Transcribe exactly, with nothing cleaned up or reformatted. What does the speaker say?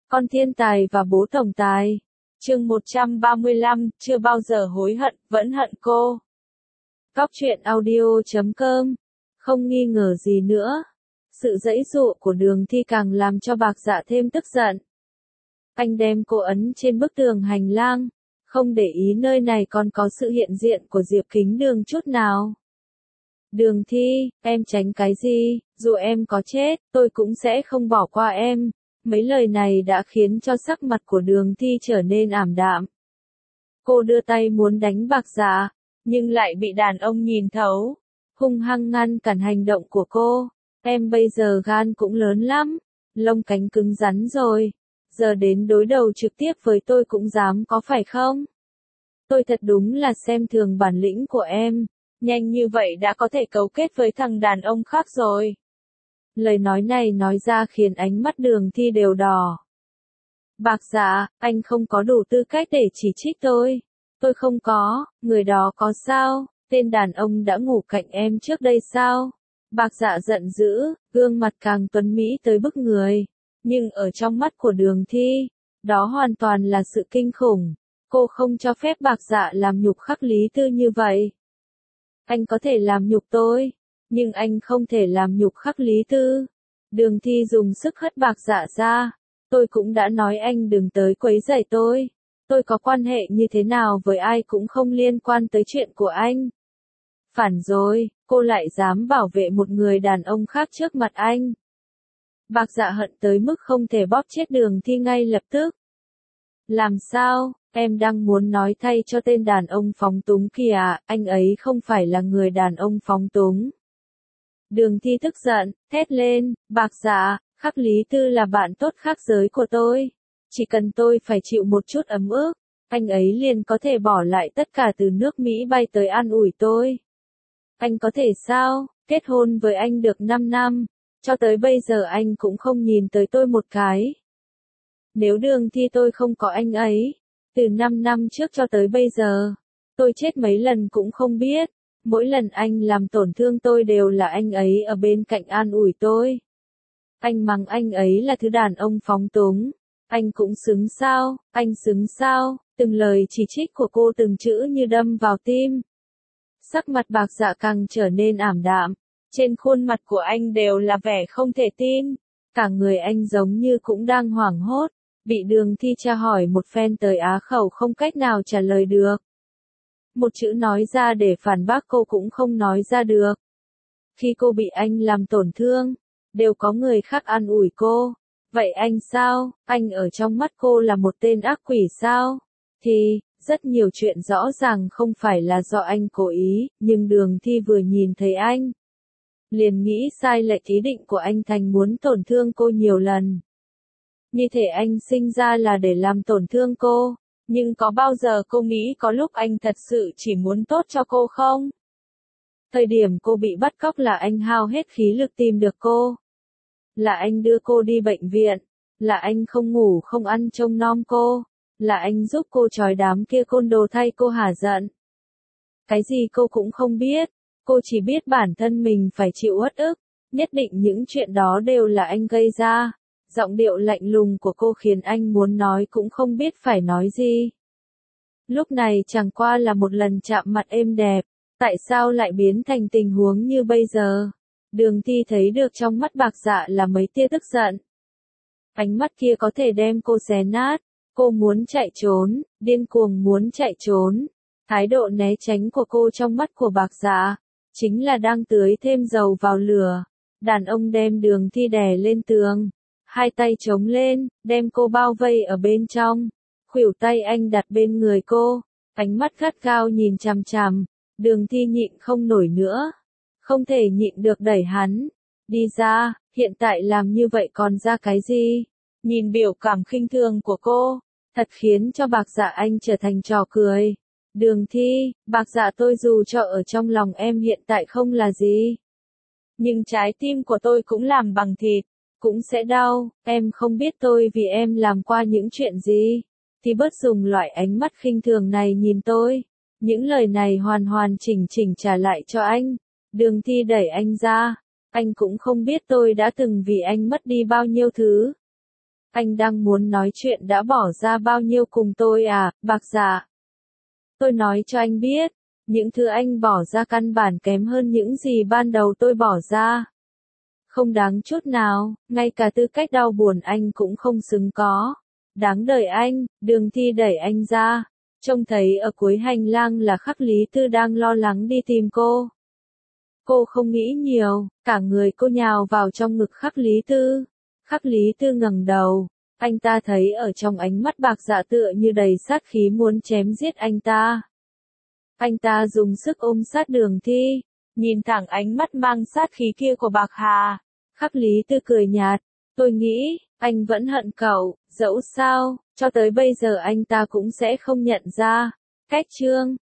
Con thiên tài và bố tổng tài. Chương một trăm ba mươi lăm, chưa bao giờ hối hận, vẫn hận cô. Cóc truyện audio chấm com. Không nghi ngờ gì nữa. Sự giãy giụa của Đường Thi càng làm cho Bạc Dạ thêm tức giận. Anh đem cô ấn trên bức tường hành lang, không để ý nơi này còn có sự hiện diện của Diệp Kính Đường chút nào. Đường Thi, em tránh cái gì, dù em có chết, tôi cũng sẽ không bỏ qua em. Mấy lời này đã khiến cho sắc mặt của Đường Thi trở nên ảm đạm. Cô đưa tay muốn đánh Bạc Dạ, nhưng lại bị đàn ông nhìn thấu, hung hăng ngăn cản hành động của cô. Em bây giờ gan cũng lớn lắm, lông cánh cứng rắn rồi, giờ đến đối đầu trực tiếp với tôi cũng dám có phải không? Tôi thật đúng là xem thường bản lĩnh của em, nhanh như vậy đã có thể cấu kết với thằng đàn ông khác rồi. Lời nói này nói ra khiến ánh mắt Đường Thi đều đỏ. Bạc Dạ, anh không có đủ tư cách để chỉ trích tôi. Tôi không có, người đó có sao? Tên đàn ông đã ngủ cạnh em trước đây sao? Bạc Dạ giận dữ, gương mặt càng tuấn mỹ tới bức người. Nhưng ở trong mắt của Đường Thi, đó hoàn toàn là sự kinh khủng. Cô không cho phép Bạc Dạ làm nhục Khắc Lý Tư như vậy. Anh có thể làm nhục tôi, nhưng anh không thể làm nhục Khắc Lý Tư. Đường Thi dùng sức hất Bạc Dạ ra. Tôi cũng đã nói anh đừng tới quấy rầy tôi. Tôi có quan hệ như thế nào với ai cũng không liên quan tới chuyện của anh. Phản rồi, cô lại dám bảo vệ một người đàn ông khác trước mặt anh. Bạc Dạ hận tới mức không thể bóp chết Đường Thi ngay lập tức. Làm sao, em đang muốn nói thay cho tên đàn ông phóng túng kìa, anh ấy không phải là người đàn ông phóng túng. Đường Thi tức giận, thét lên, Bạc Dạ, Khắc Lý Tư là bạn tốt khác giới của tôi. Chỉ cần tôi phải chịu một chút ấm ức, anh ấy liền có thể bỏ lại tất cả từ nước Mỹ bay tới an ủi tôi. Anh có thể sao, kết hôn với anh được năm năm, cho tới bây giờ anh cũng không nhìn tới tôi một cái. Nếu Đường Thi tôi không có anh ấy, từ năm năm trước cho tới bây giờ, tôi chết mấy lần cũng không biết. Mỗi lần anh làm tổn thương tôi đều là anh ấy ở bên cạnh an ủi tôi. Anh mắng anh ấy là thứ đàn ông phóng túng. Anh cũng xứng sao, anh xứng sao, từng lời chỉ trích của cô từng chữ như đâm vào tim. Sắc mặt Bạc Dạ càng trở nên ảm đạm, trên khuôn mặt của anh đều là vẻ không thể tin. Cả người anh giống như cũng đang hoảng hốt, bị Đường Thi tra hỏi một phen tới á khẩu không cách nào trả lời được. Một chữ nói ra để phản bác cô cũng không nói ra được. Khi cô bị anh làm tổn thương, đều có người khác an ủi cô. Vậy anh sao, anh ở trong mắt cô là một tên ác quỷ sao? Thì, rất nhiều chuyện rõ ràng không phải là do anh cố ý, nhưng Đường Thi vừa nhìn thấy anh, liền nghĩ sai lệch ý định của anh thành muốn tổn thương cô nhiều lần. Như thể anh sinh ra là để làm tổn thương cô, nhưng có bao giờ cô nghĩ có lúc anh thật sự chỉ muốn tốt cho cô không? Thời điểm cô bị bắt cóc là anh hao hết khí lực tìm được cô. Là anh đưa cô đi bệnh viện, là anh không ngủ không ăn trông nom cô, là anh giúp cô trói đám kia côn đồ thay cô hả giận. Cái gì cô cũng không biết, cô chỉ biết bản thân mình phải chịu uất ức, nhất định những chuyện đó đều là anh gây ra. Giọng điệu lạnh lùng của cô khiến anh muốn nói cũng không biết phải nói gì. Lúc này chẳng qua là một lần chạm mặt êm đẹp, tại sao lại biến thành tình huống như bây giờ? Đường Thi thấy được trong mắt Bạc Dạ là mấy tia tức giận. Ánh mắt kia có thể đem cô xé nát, cô muốn chạy trốn, điên cuồng muốn chạy trốn. Thái độ né tránh của cô trong mắt của Bạc Dạ, chính là đang tưới thêm dầu vào lửa. Đàn ông đem Đường Thi đè lên tường, hai tay chống lên, đem cô bao vây ở bên trong. Khuỷu tay anh đặt bên người cô, ánh mắt gắt gao nhìn chằm chằm. Đường Thi nhịn không nổi nữa, không thể nhịn được đẩy hắn đi ra. Hiện tại làm như vậy còn ra cái gì? Nhìn biểu cảm khinh thường của cô, thật khiến cho Bạc Dạ anh trở thành trò cười. Đường Thi, Bạc Dạ tôi dù cho ở trong lòng em hiện tại không là gì, nhưng trái tim của tôi cũng làm bằng thịt, cũng sẽ đau. Em không biết tôi vì em làm qua những chuyện gì, thì bớt dùng loại ánh mắt khinh thường này nhìn tôi. Những lời này hoàn hoàn chỉnh chỉnh trả lại cho anh. Đường Thi đẩy anh ra. Anh cũng không biết tôi đã từng vì anh mất đi bao nhiêu thứ. Anh đang muốn nói chuyện đã bỏ ra bao nhiêu cùng tôi à, Bạc Dạ? Tôi nói cho anh biết, những thứ anh bỏ ra căn bản kém hơn những gì ban đầu tôi bỏ ra. Không đáng chút nào, ngay cả tư cách đau buồn anh cũng không xứng có. Đáng đời anh. Đường Thi đẩy anh ra. Trông thấy ở cuối hành lang là Khắc Lý Tư đang lo lắng đi tìm cô. Cô không nghĩ nhiều, cả người cô nhào vào trong ngực Khắc Lý Tư. Khắc Lý Tư ngẩng đầu, anh ta thấy ở trong ánh mắt Bạc Dạ tựa như đầy sát khí muốn chém giết anh ta. Anh ta dùng sức ôm sát Đường Thi, nhìn thẳng ánh mắt mang sát khí kia của Bạc Hà. Khắc Lý Tư cười nhạt, tôi nghĩ, anh vẫn hận cậu, dẫu sao, cho tới bây giờ anh ta cũng sẽ không nhận ra. Cách chương